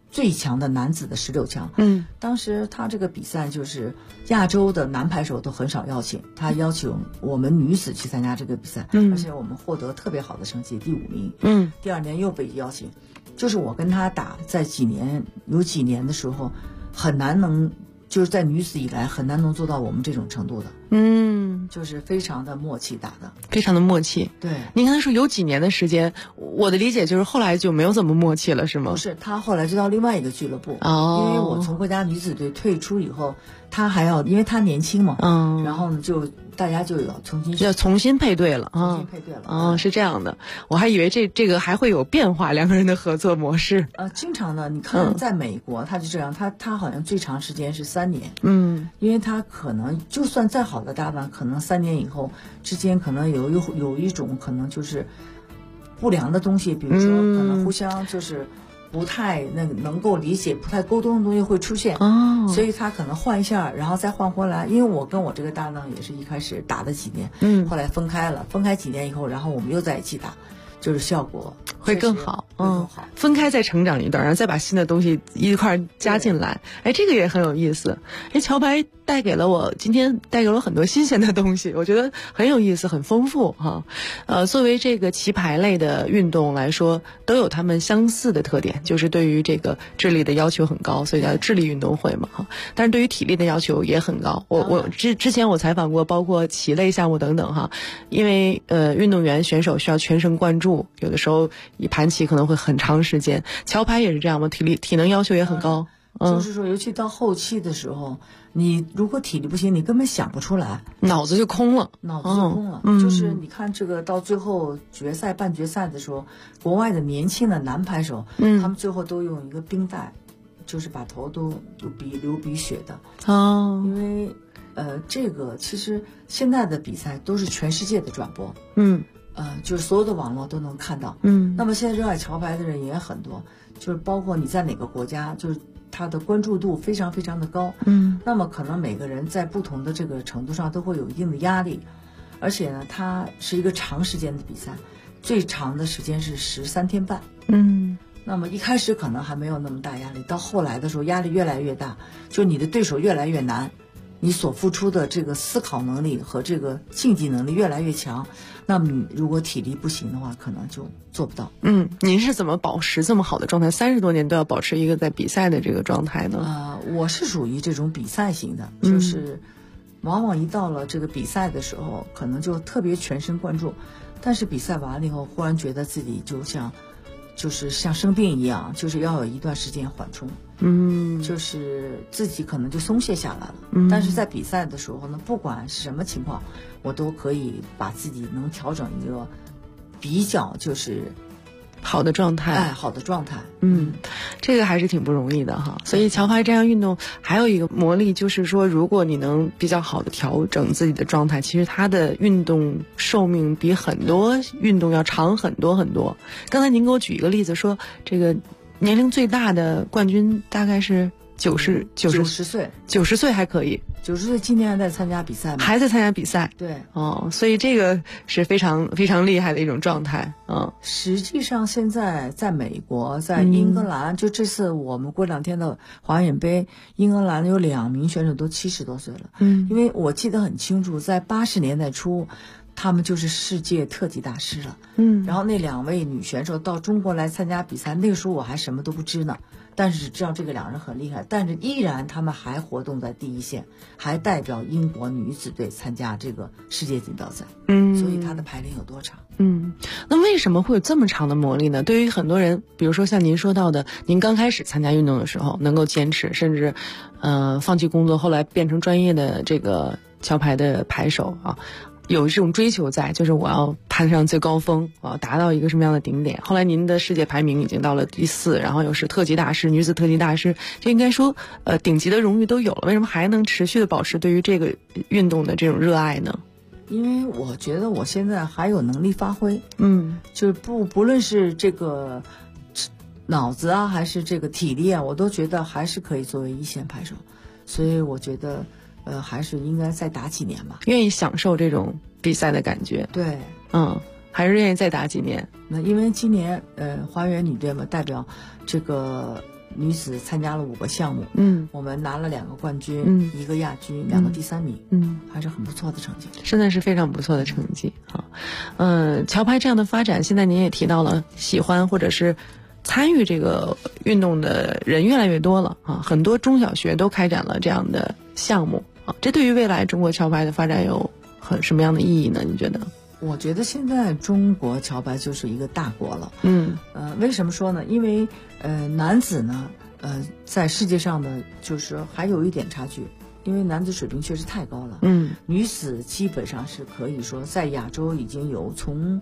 最强的男子的16强。当时他这个比赛就是亚洲的男排手都很少邀请，他邀请我们女子去参加这个比赛，而且我们获得特别好的成绩，第5名。第2年又被邀请，就是我跟他打，在有几年的时候，很难能。就是在女子以来很难能做到我们这种程度的，就是非常的默契打的， 非常的默契。 对， 您刚才说有几年的时间，我的理解就是后来就没有怎么默契了，是吗？ 不是，他后来就到另外一个俱乐部，因为我从国家女子队退出以后，他还要，因为他年轻嘛，然后呢就大家就要重新配对了， 重新配对了。 是这样的，我还以为这个还会有变化，2个人的合作模式。 经常的，你看在美国他就这样，他好像最长时间是3年，因为他可能就算再好的搭档，可能3年以后之间可能有一种可能就是不良的东西，比如说可能互相就是不太能够理解、不太沟通的东西会出现，所以他可能换一下，然后再换回来。因为我跟我这个搭档也是一开始打了几年，后来分开了，分开几年以后，然后我们又在一起打，就是效果会更好。分开再成长一段，然后再把新的东西一块加进来。这个也很有意思。桥牌今天带给了我很多新鲜的东西，我觉得很有意思，很丰富哈。作为这个棋牌类的运动来说，都有他们相似的特点，就是对于这个智力的要求很高，所以叫智力运动会嘛哈。但是对于体力的要求也很高。我之前我采访过，包括棋类项目等等哈，因为运动员选手需要全神贯注，有的时候一盘棋可能会很长时间。桥牌也是这样吗？体能要求也很高。 就是说，尤其到后期的时候，你如果体力不行，你根本想不出来， 脑子就空了。 就是你看这个到最后决赛、半决赛的时候，国外的年轻的男排手，他们最后都用一个冰袋，就是把头都流鼻血的。因为这个其实现在的比赛都是全世界的转播。就是所有的网络都能看到。那么现在热爱桥牌的人也很多，就是包括你在哪个国家，就是他的关注度非常非常的高。那么可能每个人在不同的这个程度上都会有一定的压力，而且呢，它是一个长时间的比赛，最长的时间是13天半。那么一开始可能还没有那么大压力，到后来的时候压力越来越大，就你的对手越来越难，你所付出的这个思考能力和这个竞技能力越来越强，那么你如果体力不行的话，可能就做不到。 您是怎么保持这么好的状态？30多年都要保持一个在比赛的这个状态呢？ 我是属于这种比赛型的，就是往往一到了这个比赛的时候，可能就特别全神贯注，但是比赛完了以后，忽然觉得自己就是像生病一样，就是要有一段时间缓冲。就是自己可能就松懈下来了。但是在比赛的时候呢，不管是什么情况，我都可以把自己能调整一个比较就是好的状态。 好的状态。 这个还是挺不容易的哈。所以桥牌这样运动还有一个魔力，就是说如果你能比较好的调整自己的状态，其实它的运动寿命比很多运动要长很多很多。刚才您给我举一个例子，说这个年龄最大的冠军大概是90 岁 ，90岁还可以 ，90岁今年还在参加比赛吗？ 还在参加比赛。 对， 所以这个是非常非常厉害的一种状态。 实际上现在在美国，在英格兰，就这次我们过2天的华远杯，英格兰有2名选手都70多岁了。因为我记得很清楚，在80年代初，他们就是世界特级大师了。然后那2位女选手到中国来参加比赛，那个时候我还什么都不知呢，但是只知道这个2人很厉害，但是依然他们还活动在第一线，还代表英国女子队参加这个世界锦标赛。所以他的排龄有多长？ 那为什么会有这么长的魔力呢？对于很多人，比如说像您说到的，您刚开始参加运动的时候能够坚持，甚至放弃工作，后来变成专业的这个桥牌的牌手啊，有这种追求在，就是我要攀上最高峰，我要达到一个什么样的顶点。后来您的世界排名已经到了第4，然后又是特级大师，女子特级大师，就应该说顶级的荣誉都有了，为什么还能持续的保持对于这个运动的这种热爱呢？ 因为我觉得我现在还有能力发挥。就是不论是这个脑子啊，还是这个体力啊，我都觉得还是可以作为一线牌手，所以我觉得还是应该再打几年吧。 愿意享受这种比赛的感觉。 对， 还是愿意再打几年。 那因为今年花园女队嘛，代表这个女子参加了5个项目，我们拿了2个冠军，1个亚军，2个第3名，还是很不错的成绩， 真的是非常不错的成绩啊。桥牌这样的发展，现在您也提到了，喜欢或者是参与这个运动的人越来越多了啊，很多中小学都开展了这样的项目啊，这对于未来中国桥牌的发展有什么样的意义呢？你觉得？ 我觉得现在中国桥牌就是一个大国了。为什么说呢？因为男子呢，在世界上的就是还有一点差距，因为男子水平确实太高了。女子基本上是可以说在亚洲已经有从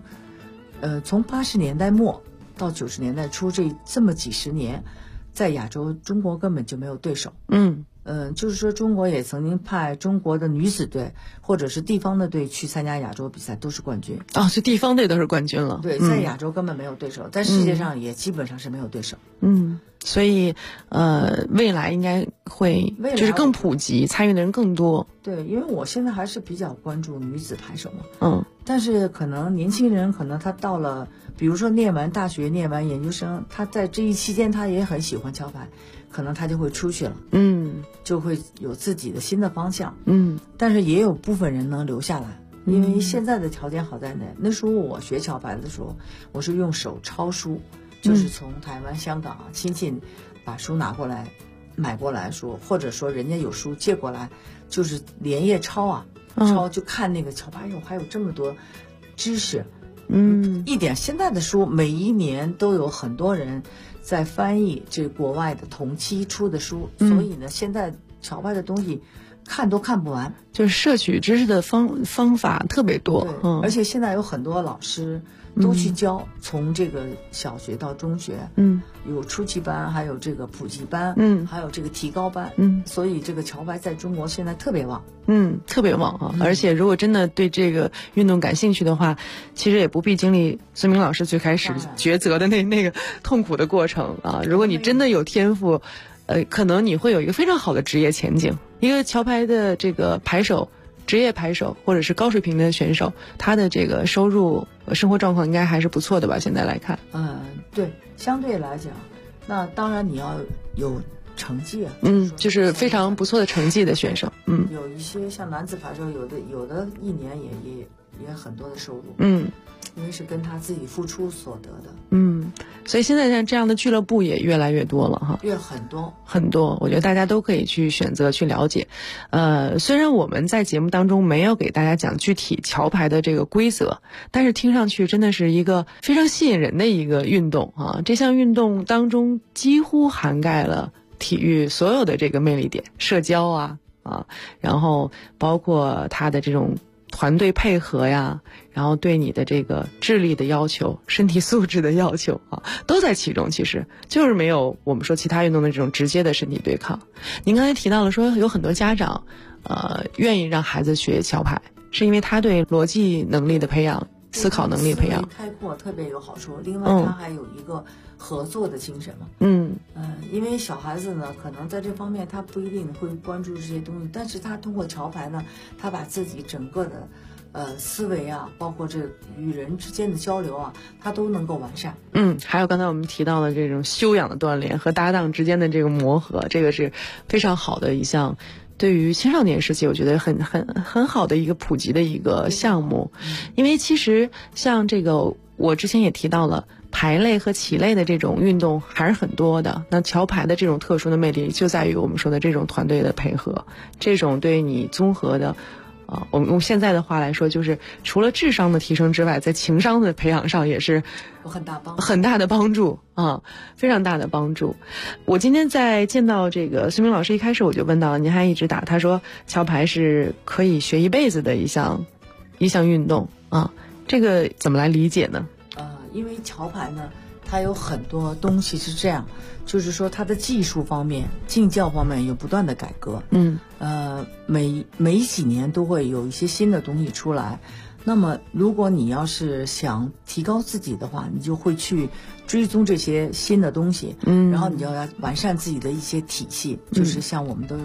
80年代末到90年代初这么几十年，在亚洲中国根本就没有对手。就是说中国也曾经派中国的女子队或者是地方的队去参加亚洲比赛，都是冠军。 这地方队都是冠军了。 对，在亚洲根本没有对手，在世界上也基本上是没有对手。 所以未来应该会就是更普及，参与的人更多。 对，因为我现在还是比较关注女子排手嘛。但是可能年轻人可能他到了，比如说念完大学、念完研究生，他在这一期间他也很喜欢桥牌，可能他就会出去了。就会有自己的新的方向。但是也有部分人能留下来，因为现在的条件好在哪？那时候我学桥牌的时候，我是用手抄书，就是从台湾、香港亲戚把书拿过来买过来说，或者说人家有书借过来，就是连夜抄就看那个桥牌还有这么多知识。一点现在的书每一年都有很多人在翻译这国外的同期出的书，所以呢现在桥牌的东西看都看不完， 就是摄取知识的方法特别多。 而且现在有很多老师都去教，从这个小学到中学，有初级班，还有这个普及班，还有这个提高班，所以这个桥牌在中国现在特别旺， 特别旺啊！而且如果真的对这个运动感兴趣的话，其实也不必经历孙明老师最开始抉择的那个痛苦的过程啊！如果你真的有天赋，可能你会有一个非常好的职业前景。一个桥牌的这个牌手，职业牌手或者是高水平的选手，他的这个收入、生活状况应该还是不错的吧？现在来看， 对，相对来讲，那当然你要有成绩啊， 就是非常不错的成绩的选手， 有一些像男子牌手，有的一年也很多的收入，因为是跟他自己付出所得的， 所以现在像这样的俱乐部也越来越多了哈，很多，我觉得大家都可以去选择去了解。虽然我们在节目当中没有给大家讲具体桥牌的这个规则，但是听上去真的是一个非常吸引人的一个运动啊！这项运动当中几乎涵盖了体育所有的这个魅力点，社交啊，然后包括它的这种团队配合呀，然后对你的这个智力的要求、身体素质的要求都在其中。其实就是没有我们说其他运动的这种直接的身体对抗。您刚才提到了说有很多家长愿意让孩子学桥牌，是因为他对逻辑能力的培养、思考能力培养开阔特别有好处。另外他还有一个合作的精神嘛。因为小孩子呢可能在这方面他不一定会关注这些东西，但是他通过桥牌呢，他把自己整个的思维啊，包括这与人之间的交流啊，他都能够完善。 还有刚才我们提到的这种修养的锻炼和搭档之间的这个磨合，这个是非常好的一项，对于青少年时期我觉得很好的一个普及的一个项目。因为其实像这个我之前也提到了，牌类和棋类的这种运动还是很多的，那桥牌的这种特殊的魅力就在于我们说的这种团队的配合，这种对你综合的我们用现在的话来说，就是除了智商的提升之外，在情商的培养上也是有很大的帮助非常大的帮助。我今天在见到这个孙明老师一开始我就问到，您还一直打，他说桥牌是可以学一辈子的一项运动这个怎么来理解呢？ 因为桥牌呢，它有很多东西是这样，就是说它的技术方面、竞教方面有不断的改革。每几年都会有一些新的东西出来。那么，如果你要是想提高自己的话，你就会去追踪这些新的东西，然后你就要完善自己的一些体系，就是像我们都有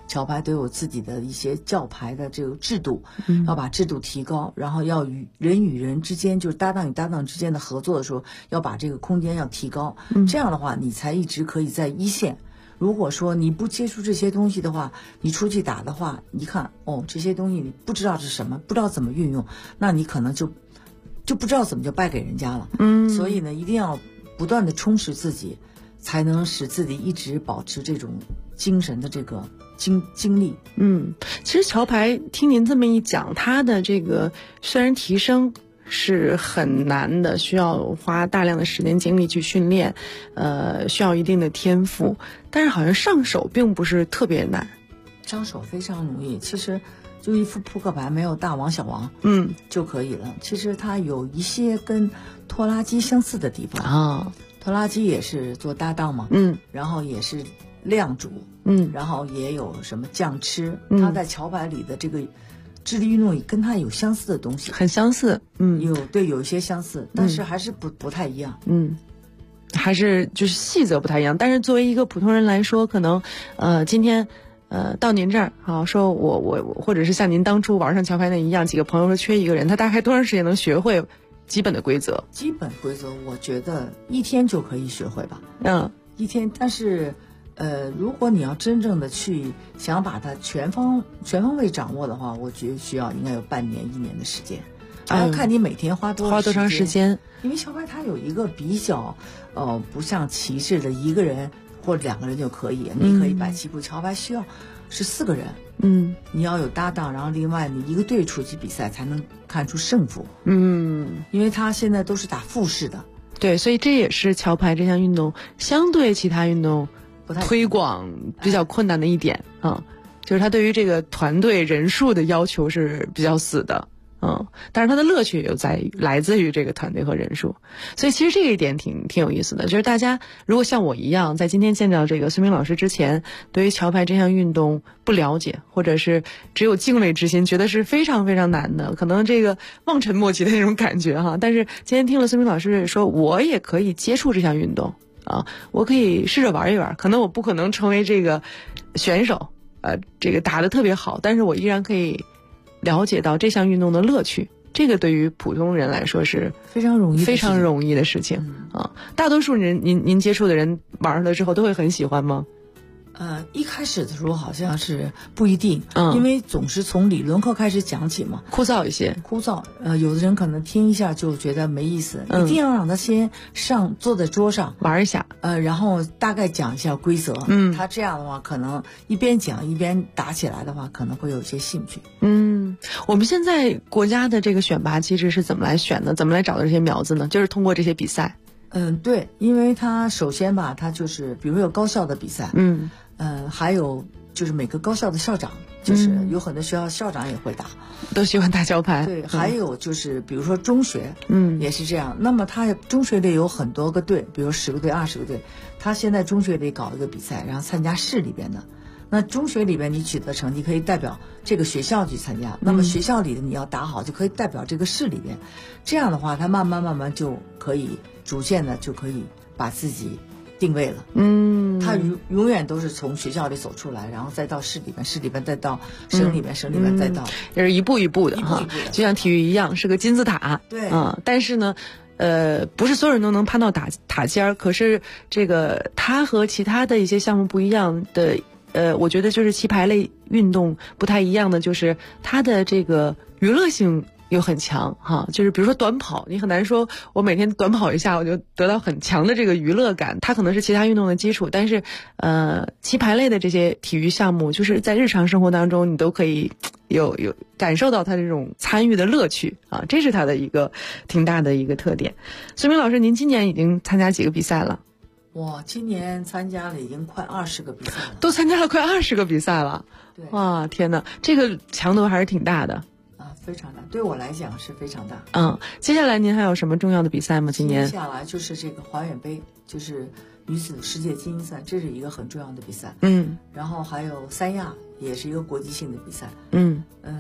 桥牌都有自己的一些教牌的这个制度，要把制度提高，然后要与人之间，就是搭档与搭档之间的合作的时候，要把这个空间要提高，这样的话你才一直可以在一线。如果说你不接触这些东西的话，你出去打的话，一看这些东西你不知道是什么，不知道怎么运用，那你可能就不知道怎么就败给人家了。所以呢，一定要不断的充实自己，才能使自己一直保持这种精神的这个精力。 其实桥牌听您这么一讲，它的这个虽然提升是很难的，需要花大量的时间精力去训练，需要一定的天赋，但是好像上手并不是特别难。 上手非常容易，其实就一副扑克牌，没有大王小王，就可以了。其实它有一些跟拖拉机相似的地方啊，拖拉机也是做搭档嘛，然后也是亮主，然后也有什么酱吃，它在桥牌里的这个智力运动也跟它有相似的东西， 很相似， 有一些相似，但是还是不太一样， 还是就是细则不太一样。但是作为一个普通人来说，可能今天到您这儿说我或者是像您当初玩上桥牌那一样，几个朋友说缺一个人，他大概多长时间能学会基本的规则？ 基本规则我觉得1天就可以学会吧，1天。但是如果你要真正的去想把它全方位掌握的话，我觉得需要应该有半年1年的时间，还要看你每天花多长时间。 因为桥牌它有一个比较不像棋似的1个人或者2个人就可以，你可以摆棋谱，桥牌需要是4个人，你要有搭档，然后另外你一个队出去比赛才能看出胜负，因为它现在都是打复式的， 对，所以这也是桥牌这项运动相对其他运动推广比较困难的一点就是它对于这个团队人数的要求是比较死的，但是它的乐趣也来自于这个团队和人数，所以其实这一点挺有意思的。就是大家如果像我一样，在今天见到这个孙明老师之前，对于桥牌这项运动不了解，或者是只有敬畏之心，觉得是非常非常难的，可能这个望尘莫及的那种感觉但是今天听了孙明老师说，我也可以接触这项运动我可以试着玩一玩，可能我不可能成为这个选手，这个打得特别好，但是我依然可以了解到这项运动的乐趣。这个对于普通人来说是非常容易的事情大多数人您接触的人玩了之后都会很喜欢吗？ 一开始的时候好像是不一定，因为总是从理论课开始讲起嘛， 枯燥一些。 有的人可能听一下就觉得没意思，一定要让他先坐在桌上玩一下， 然后大概讲一下规则。他这样的话，可能一边讲一边打起来的话，可能会有一些兴趣。 我们现在国家的这个选拔机制是怎么来选的？怎么来找到这些苗子呢？就是通过这些比赛。 对，因为他首先吧，他就是比如有高校的比赛，还有就是每个高校的校长，就是有很多学校校长也会打， 都喜欢打桥牌。 对，还有就是比如说中学，也是这样。那么他中学里有很多个队，比如10个队、20个队，他现在中学里搞一个比赛，然后参加市里边的。那中学里边你取得成绩可以代表这个学校去参加，那么学校里的你要打好就可以代表这个市里边。这样的话，他慢慢就可以逐渐的就可以把自己定位了。他永远都是从学校里走出来，然后再到市里边，市里边再到省里边，省里边再到， 也是一步一步的就像体育一样，是个金字塔。 对但是呢不是所有人都能攀到塔尖儿，可是这个它和其他的一些项目不一样的我觉得就是棋牌类运动不太一样的，就是它的这个娱乐性又很强就是比如说短跑，你很难说我每天短跑一下我就得到很强的这个娱乐感，它可能是其他运动的基础，但是棋牌类的这些体育项目，就是在日常生活当中你都可以有感受到它这种参与的乐趣这是它的一个挺大的一个特点。孙明老师，您今年已经参加几个比赛了？ 我今年参加了已经快20个比赛了， 都参加了快20个比赛了。 对， 哇，天哪，这个强度还是挺大的非常大，对我来讲是非常大。 接下来您还有什么重要的比赛吗？今年接下来就是这个华远杯，就是女子世界精英赛，这是一个很重要的比赛。然后还有三亚，也是一个国际性的比赛。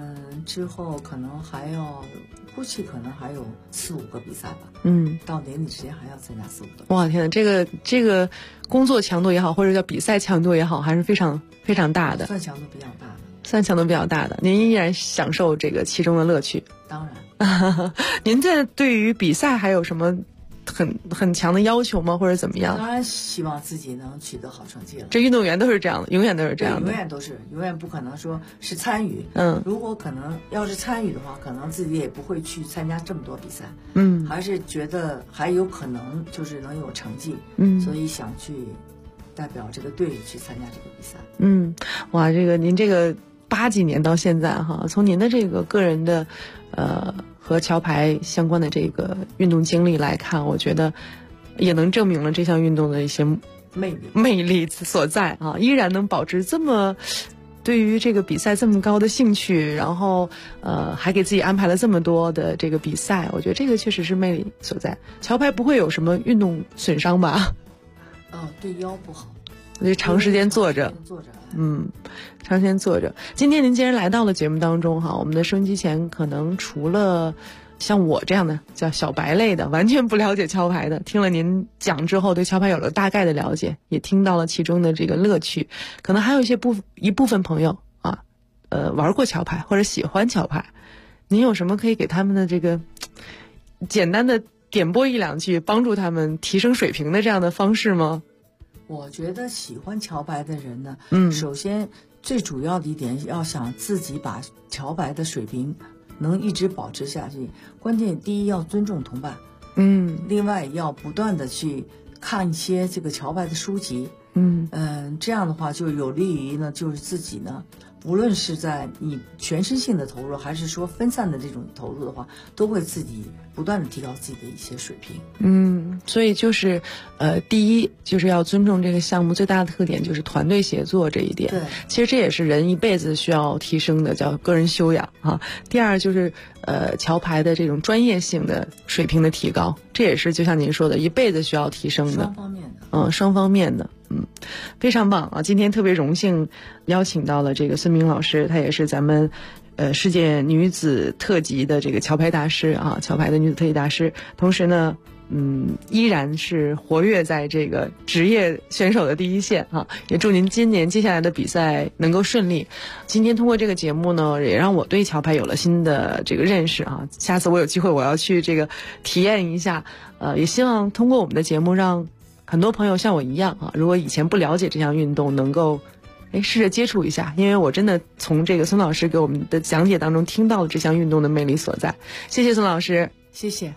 之后可能还要，估计可能还有4-5个比赛吧。到年底之前还要参加4-5个。 哇，天哪，这个工作强度也好，或者叫比赛强度也好，还是非常非常大的。 算强度比较大的。 算强度比较大的，您依然享受这个其中的乐趣。 当然。 您在对于比赛还有什么很强的要求吗？或者怎么样？ 当然希望自己能取得好成绩了。 这运动员都是这样的，永远都是这样的。 永远不可能说是参与。如果可能要是参与的话，可能自己也不会去参加这么多比赛。还是觉得还有可能就是能有成绩。所以想去代表这个队去参加这个比赛。 哇，您这个80几年到现在哈，从您的这个个人的和桥牌相关的这个运动经历来看，我觉得也能证明了这项运动的一些魅力所在啊，依然能保持这么对于这个比赛这么高的兴趣，然后还给自己安排了这么多的这个比赛，我觉得这个确实是魅力所在。桥牌不会有什么运动损伤吧？ 对腰不好， 所以长时间坐着。长时间坐着。今天您既然来到了节目当中哈，我们的收音机前可能除了像我这样的叫小白类的，完全不了解桥牌的，听了您讲之后对桥牌有了大概的了解，也听到了其中的这个乐趣，可能还有一部分朋友啊，玩过桥牌或者喜欢桥牌，您有什么可以给他们的这个简单的点拨1-2句，帮助他们提升水平的这样的方式吗？ 我觉得喜欢桥牌的人呢，首先最主要的一点，要想自己把桥牌的水平能一直保持下去，关键第一要尊重同伴，另外要不断的去看一些这个桥牌的书籍，这样的话就有利于呢，就是自己呢，无论是在你全身性的投入，还是说分散的这种投入的话，都会自己不断的提高自己的一些水平。 所以就是第一就是要尊重这个项目最大的特点就是团队协作这一点。 对， 其实这也是人一辈子需要提升的，叫个人修养啊。第二就是桥牌的这种专业性的水平的提高，这也是就像您说的，一辈子需要提升的。双方面的。非常棒啊！今天特别荣幸邀请到了这个孙明老师，她也是咱们世界女子特级的这个桥牌大师啊，桥牌的女子特级大师，同时呢依然是活跃在这个职业选手的第一线啊！也祝您今年接下来的比赛能够顺利。今天通过这个节目呢，也让我对桥牌有了新的这个认识啊！下次我有机会我要去这个体验一下，也希望通过我们的节目让很多朋友像我一样啊，如果以前不了解这项运动，能够试着接触一下，因为我真的从这个孙老师给我们的讲解当中听到了这项运动的魅力所在。谢谢孙老师。 谢谢。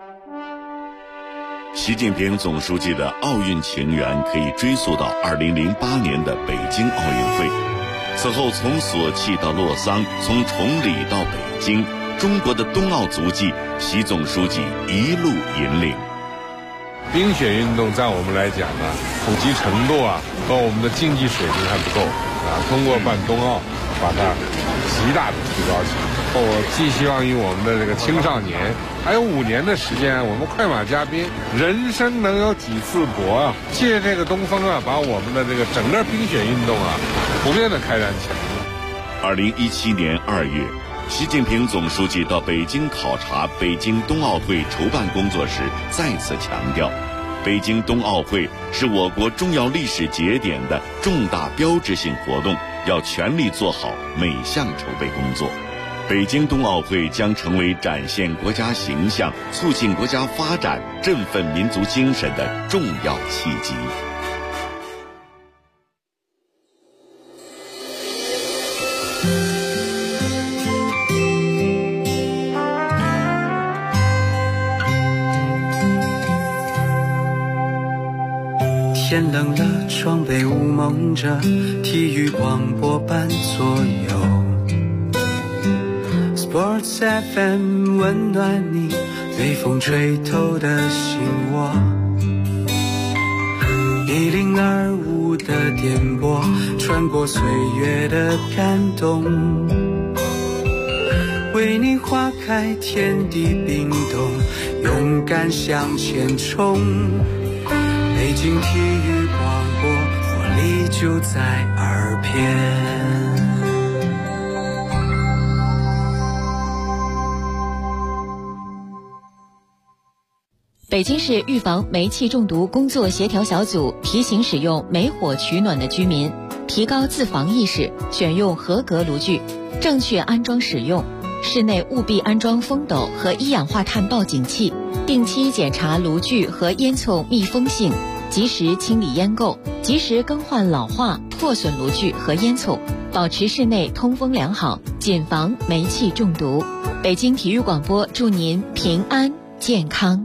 习近平总书记的奥运情缘可以追溯到2008年的北京奥运会，此后从索契到洛桑，从崇礼到北京，中国的冬奥足迹，习总书记一路引领。 冰雪运动在我们来讲呢，普及程度和我们的竞技水平还不够通过办冬奥把它极大的提高起来。我寄希望于我们的这个青少年，还有5年的时间，我们快马加鞭，人生能有几次搏借这个东风把我们的这个整个冰雪运动普遍的开展起来。 2017年2月，习近平总书记到北京考察北京冬奥会筹办工作时，再次强调，北京冬奥会是我国重要历史节点的重大标志性活动，要全力做好每项筹备工作。北京冬奥会将成为展现国家形象、促进国家发展、振奋民族精神的重要契机。 天冷了，窗被雾蒙着，体育广播伴左右。Sports FM 温暖你被风吹透的心窝。1025的电波，穿过岁月的感动，为你划开天地冰冻，勇敢向前冲。北京体育广播，活力就在耳边。 北京市预防煤气中毒工作协调小组提醒使用煤火取暖的居民提高自防意识，选用合格炉具，正确安装使用。室内务必安装风斗和一氧化碳报警器，定期检查炉具和烟囱密封性，及时清理烟垢，及时更换老化、破损炉具和烟囱，保持室内通风良好，谨防煤气中毒。北京体育广播祝您平安健康。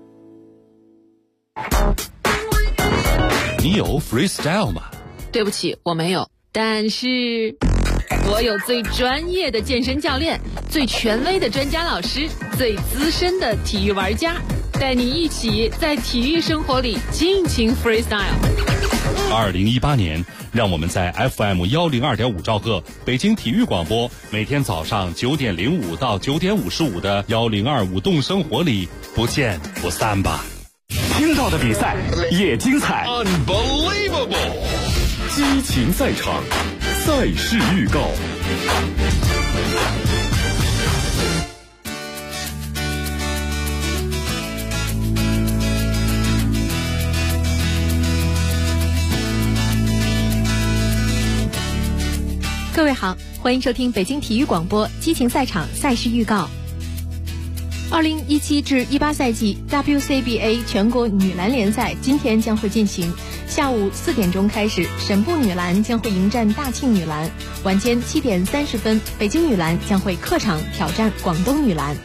你有 freestyle 吗？ 对不起，我没有，但是我有最专业的健身教练，最权威的专家老师，最资深的体育玩家，带你一起在体育生活里尽情 freestyle。 2018年，让我们在 FM102.5兆赫北京体育广播，每天早上9点05到9点55的102舞动生活里不见不散吧。 听到的比赛也精彩 ，Unbelievable！ 激情赛场，赛事预告。 各位好，欢迎收听北京体育广播激情赛场赛事预告。2017至18赛季 WCBA 全国女篮联赛今天将会进行，下午4点钟开始，沈埠女篮将会迎战大庆女篮，晚间7点30分，北京女篮将会客场挑战广东女篮。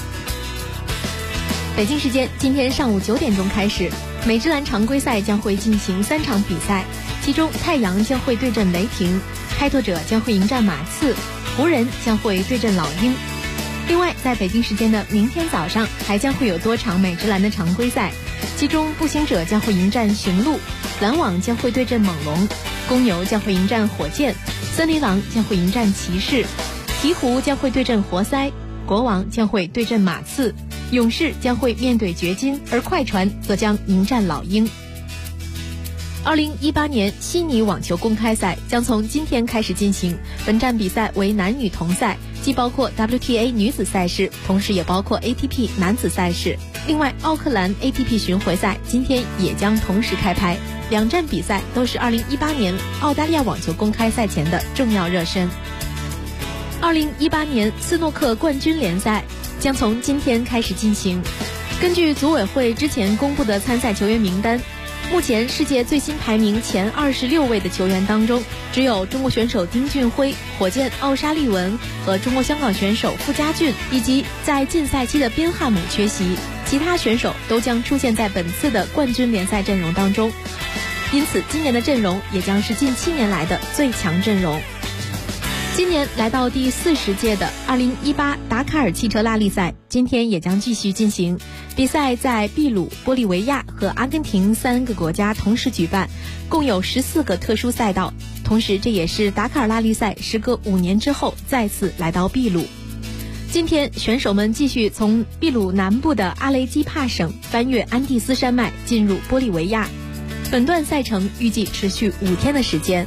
北京时间今天上午9点钟开始，美职篮常规赛将会进行3场比赛，其中太阳将会对阵雷霆，开拓者将会迎战马刺，湖人将会对阵老鹰。另外，在北京时间的明天早上，还将会有多场美职篮的常规赛，其中步行者将会迎战雄鹿，篮网将会对阵猛龙，公牛将会迎战火箭，森林狼将会迎战骑士，鹈鹕将会对阵活塞，国王将会对阵马刺，勇士将会面对掘金，而快船则将迎战老鹰。2018年悉尼网球公开赛将从今天开始进行，本站比赛为男女同赛，既包括 WTA 女子赛事，同时也包括 ATP 男子赛事。另外，奥克兰 ATP 巡回赛今天也将同时开拍，两站比赛都是2018年澳大利亚网球公开赛前的重要热身。2018年斯诺克冠军联赛将从今天开始进行，根据组委会之前公布的参赛球员名单，目前世界最新排名前26位的球员当中，只有中国选手丁俊晖、火箭奥沙利文和中国香港选手傅家俊以及在禁赛期的宾汉姆缺席，其他选手都将出现在本次的冠军联赛阵容当中，因此今年的阵容也将是近7年来的最强阵容。今年来到第40届的2018达喀尔汽车拉力赛今天也将继续进行，比赛在秘鲁、玻利维亚和阿根廷3个国家同时举办，共有14个特殊赛道，同时这也是达喀尔拉力赛时隔5年之后再次来到秘鲁。今天选手们继续从秘鲁南部的阿雷基帕省翻越安第斯山脉进入玻利维亚，本段赛程预计持续5天的时间。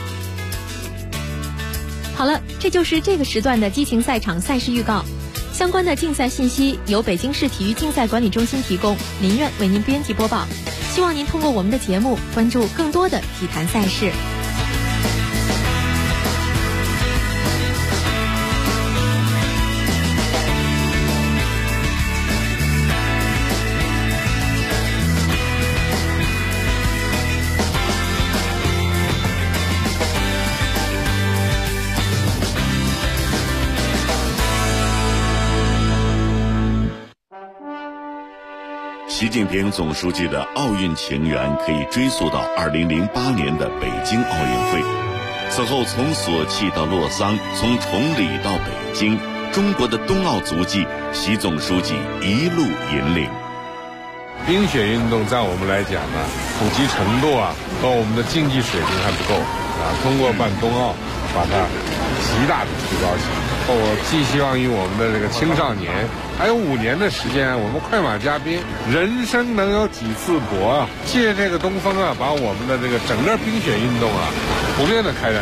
好了，这就是这个时段的激情赛场赛事预告。相关的竞赛信息由北京市体育竞赛管理中心提供，林苑为您编辑播报。希望您通过我们的节目关注更多的体坛赛事。 习近平总书记的奥运情缘可以追溯到2008年的北京奥运会。此后从索契到洛桑，从崇礼到北京，中国的冬奥足迹，习总书记一路引领。 冰雪运动在我们来讲呢，普及程度和我们的竞技水平还不够通过办冬奥，把它极大的提高起来。我寄希望于我们的这个青少年，还有5年的时间，我们快马加鞭，人生能有几次搏借这个东风把我们的这个整个冰雪运动普遍的开展。